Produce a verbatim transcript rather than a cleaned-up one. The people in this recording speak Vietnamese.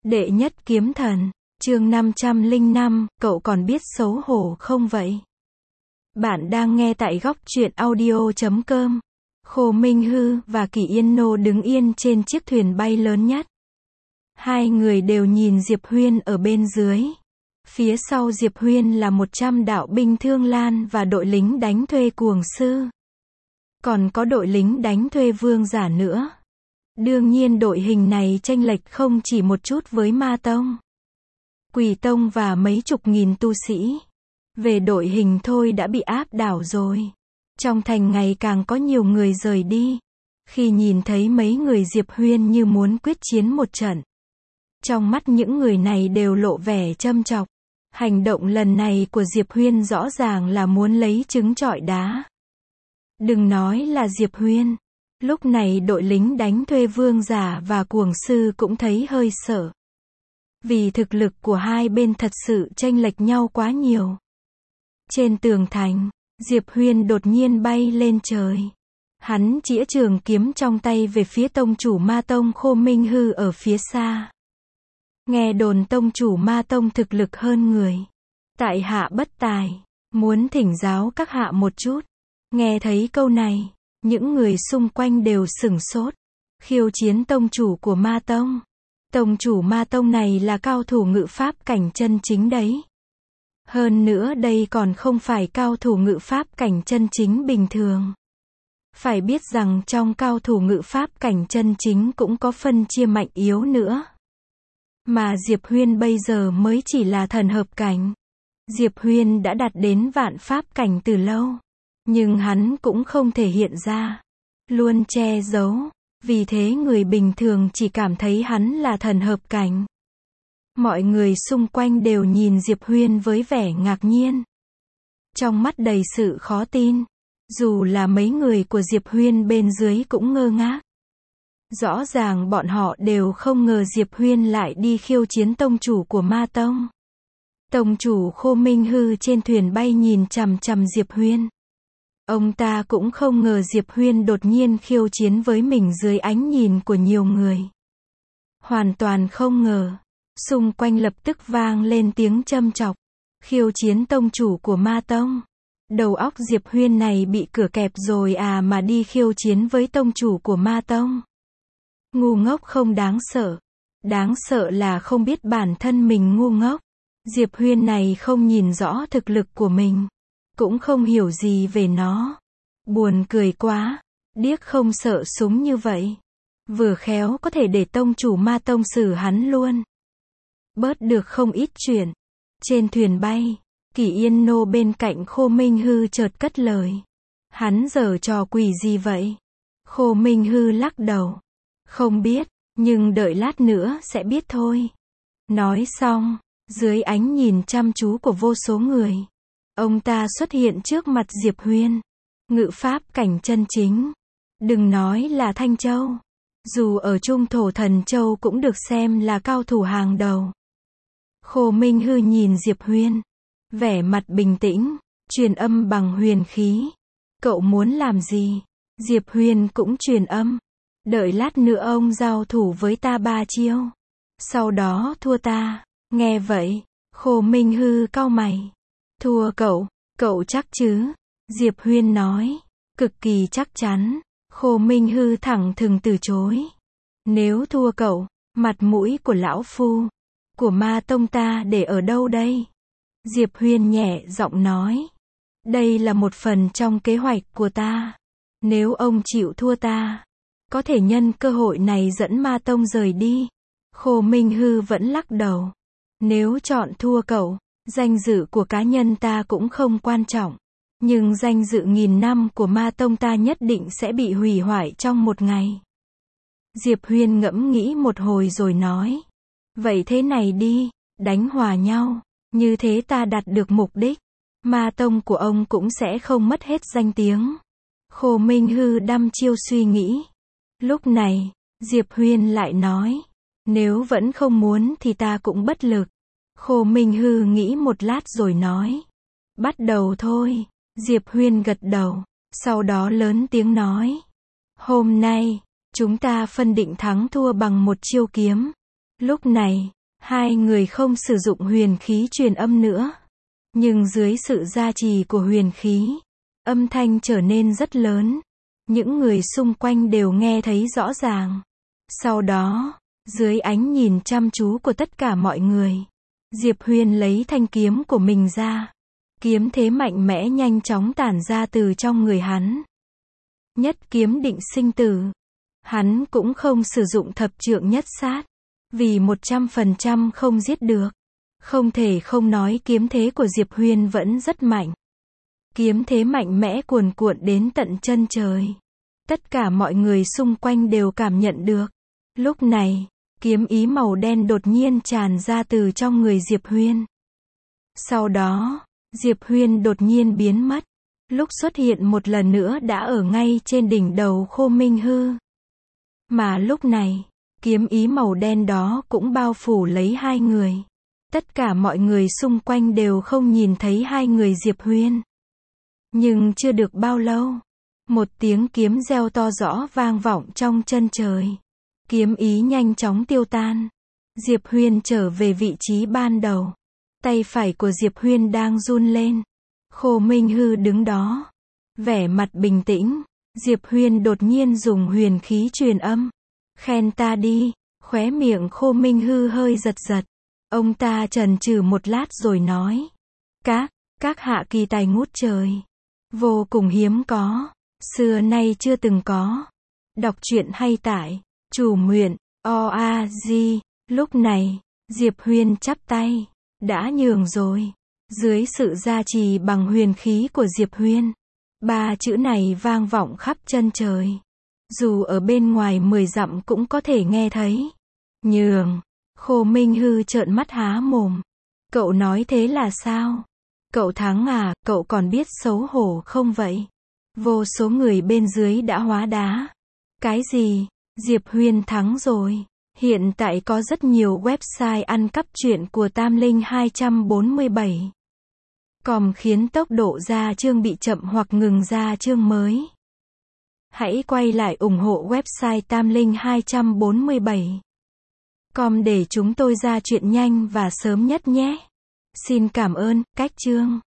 Đệ nhất kiếm thần, chương năm trăm lẻ năm, cậu còn biết xấu hổ không vậy? Bạn đang nghe tại góc truyện audio chấm com. Khô Minh Hư và Kỷ Yên Nô đứng yên trên chiếc thuyền bay lớn nhất. Hai người đều nhìn Diệp Huyên ở bên dưới. Phía sau Diệp Huyên là một trăm đạo binh Thương Lan và đội lính đánh thuê Cuồng Sư. Còn có đội lính đánh thuê Vương Giả nữa. Đương nhiên đội hình này chênh lệch không chỉ một chút với Ma Tông, Quỷ Tông và mấy chục nghìn tu sĩ. Về đội hình thôi đã bị áp đảo rồi. Trong thành ngày càng có nhiều người rời đi. Khi nhìn thấy mấy người Diệp Huyên như muốn quyết chiến một trận. Trong mắt những người này đều lộ vẻ châm chọc. Hành động lần này của Diệp Huyên rõ ràng là muốn lấy trứng trọi đá. Đừng nói là Diệp Huyên. Lúc này đội lính đánh thuê Vương Giả và Cuồng Sư cũng thấy hơi sợ. Vì thực lực của hai bên thật sự chênh lệch nhau quá nhiều. Trên tường thành, Diệp Huyên đột nhiên bay lên trời. Hắn chĩa trường kiếm trong tay về phía tông chủ Ma Tông Khô Minh Hư ở phía xa. Nghe đồn tông chủ Ma Tông thực lực hơn người. Tại hạ bất tài, muốn thỉnh giáo các hạ một chút. Nghe thấy câu này, những người xung quanh đều sửng sốt. Khiêu chiến tông chủ của Ma Tông. Tông chủ Ma Tông này là cao thủ ngự pháp cảnh chân chính đấy. Hơn nữa đây còn không phải cao thủ ngự pháp cảnh chân chính bình thường. Phải biết rằng trong cao thủ ngự pháp cảnh chân chính cũng có phân chia mạnh yếu nữa. Mà Diệp Huyên bây giờ mới chỉ là thần hợp cảnh. Diệp Huyên đã đạt đến vạn pháp cảnh từ lâu. Nhưng hắn cũng không thể hiện ra. Luôn che giấu. Vì thế người bình thường chỉ cảm thấy hắn là thần hợp cảnh. Mọi người xung quanh đều nhìn Diệp Huyên với vẻ ngạc nhiên. Trong mắt đầy sự khó tin. Dù là mấy người của Diệp Huyên bên dưới cũng ngơ ngác. Rõ ràng bọn họ đều không ngờ Diệp Huyên lại đi khiêu chiến tông chủ của Ma Tông. Tông chủ Khô Minh Hư trên thuyền bay nhìn chằm chằm Diệp Huyên. Ông ta cũng không ngờ Diệp Huyên đột nhiên khiêu chiến với mình dưới ánh nhìn của nhiều người. Hoàn toàn không ngờ. Xung quanh lập tức vang lên tiếng châm chọc. Khiêu chiến tông chủ của Ma Tông. Đầu óc Diệp Huyên này bị cửa kẹp rồi à mà đi khiêu chiến với tông chủ của Ma Tông. Ngu ngốc không đáng sợ. Đáng sợ là không biết bản thân mình ngu ngốc. Diệp Huyên này không nhìn rõ thực lực của mình. Cũng không hiểu gì về nó. Buồn cười quá. Điếc không sợ súng như vậy. Vừa khéo có thể để tông chủ Ma Tông xử hắn luôn. Bớt được không ít chuyện. Trên thuyền bay, Kỷ Yên Nô bên cạnh Khô Minh Hư chợt cất lời. Hắn giở trò quỷ gì vậy? Khô Minh Hư lắc đầu. Không biết, nhưng đợi lát nữa sẽ biết thôi. Nói xong, dưới ánh nhìn chăm chú của vô số người, ông ta xuất hiện trước mặt Diệp Huyên. Ngự pháp cảnh chân chính. Đừng nói là Thanh Châu. Dù ở Trung Thổ Thần Châu cũng được xem là cao thủ hàng đầu. Khô Minh Hư nhìn Diệp Huyên. Vẻ mặt bình tĩnh, truyền âm bằng huyền khí. Cậu muốn làm gì? Diệp Huyên cũng truyền âm. Đợi lát nữa ông giao thủ với ta ba chiêu. Sau đó thua ta. Nghe vậy, Khô Minh Hư cau mày. Thua cậu, cậu chắc chứ? Diệp Huyên nói. Cực kỳ chắc chắn. Khô Minh Hư thẳng thừng từ chối. Nếu thua cậu, mặt mũi của lão phu, của Ma Tông ta để ở đâu đây? Diệp Huyên nhẹ giọng nói. Đây là một phần trong kế hoạch của ta. Nếu ông chịu thua ta, có thể nhân cơ hội này dẫn Ma Tông rời đi. Khô Minh Hư vẫn lắc đầu. Nếu chọn thua cậu, danh dự của cá nhân ta cũng không quan trọng. Nhưng danh dự nghìn năm của Ma Tông ta nhất định sẽ bị hủy hoại trong một ngày. Diệp Huyên ngẫm nghĩ một hồi rồi nói. Vậy thế này đi, đánh hòa nhau. Như thế ta đạt được mục đích. Ma Tông của ông cũng sẽ không mất hết danh tiếng. Khô Minh Hư đăm chiêu suy nghĩ. Lúc này, Diệp Huyên lại nói. Nếu vẫn không muốn thì ta cũng bất lực. Khô Minh Hư nghĩ một lát rồi nói. Bắt đầu thôi. Diệp Huyên gật đầu. Sau đó lớn tiếng nói. Hôm nay, chúng ta phân định thắng thua bằng một chiêu kiếm. Lúc này, Hai người không sử dụng huyền khí truyền âm nữa. Nhưng dưới sự gia trì của huyền khí, âm thanh trở nên rất lớn. Những người xung quanh đều nghe thấy rõ ràng. Sau đó, dưới ánh nhìn chăm chú của tất cả mọi người, Diệp Huyền lấy thanh kiếm của mình ra. Kiếm thế mạnh mẽ nhanh chóng tản ra từ trong người hắn. Nhất kiếm định sinh tử. Hắn cũng không sử dụng thập trượng nhất sát. Vì một trăm phần trăm không giết được. Không thể không nói kiếm thế của Diệp Huyền vẫn rất mạnh. Kiếm thế mạnh mẽ cuồn cuộn đến tận chân trời. Tất cả mọi người xung quanh đều cảm nhận được. Lúc này, kiếm ý màu đen đột nhiên tràn ra từ trong người Diệp Huyền. Sau đó, Diệp Huyền đột nhiên biến mất. Lúc xuất hiện một lần nữa đã ở ngay trên đỉnh đầu Khô Minh Hư. Mà lúc này, kiếm ý màu đen đó cũng bao phủ lấy hai người. Tất cả mọi người xung quanh đều không nhìn thấy hai người Diệp Huyền. Nhưng chưa được bao lâu, một tiếng kiếm reo to rõ vang vọng trong chân trời. Kiếm ý nhanh chóng tiêu tan. Diệp Huyền trở về vị trí ban đầu. Tay phải của Diệp Huyền đang run lên. Khô Minh Hư đứng đó, vẻ mặt bình tĩnh. Diệp Huyền đột nhiên dùng huyền khí truyền âm. Khen ta đi. Khóe miệng Khô Minh Hư hơi giật giật. Ông ta chần chừ một lát rồi nói. Các, các hạ kỳ tài ngút trời. Vô cùng hiếm có. Xưa nay chưa từng có. Đọc truyện hay tại Chủ Nguyện, o a gi. Lúc này, Diệp Huyền chắp tay. Đã nhường rồi. Dưới sự gia trì bằng huyền khí của Diệp Huyền, ba chữ này vang vọng khắp chân trời. Dù ở bên ngoài mười dặm cũng có thể nghe thấy. Nhường. Khô Minh Hư trợn mắt há mồm. Cậu nói thế là sao? Cậu thắng à, cậu còn biết xấu hổ không vậy? Vô số người bên dưới đã hóa đá. Cái gì? Diệp Huyền thắng rồi. Hiện tại có rất nhiều website ăn cắp truyện của Tam Linh hai bốn bảy. Com khiến tốc độ ra chương bị chậm hoặc ngừng ra chương mới. Hãy quay lại ủng hộ website Tam Linh hai bốn bảy. Com để chúng tôi ra chuyện nhanh và sớm nhất nhé. Xin cảm ơn, cách chương.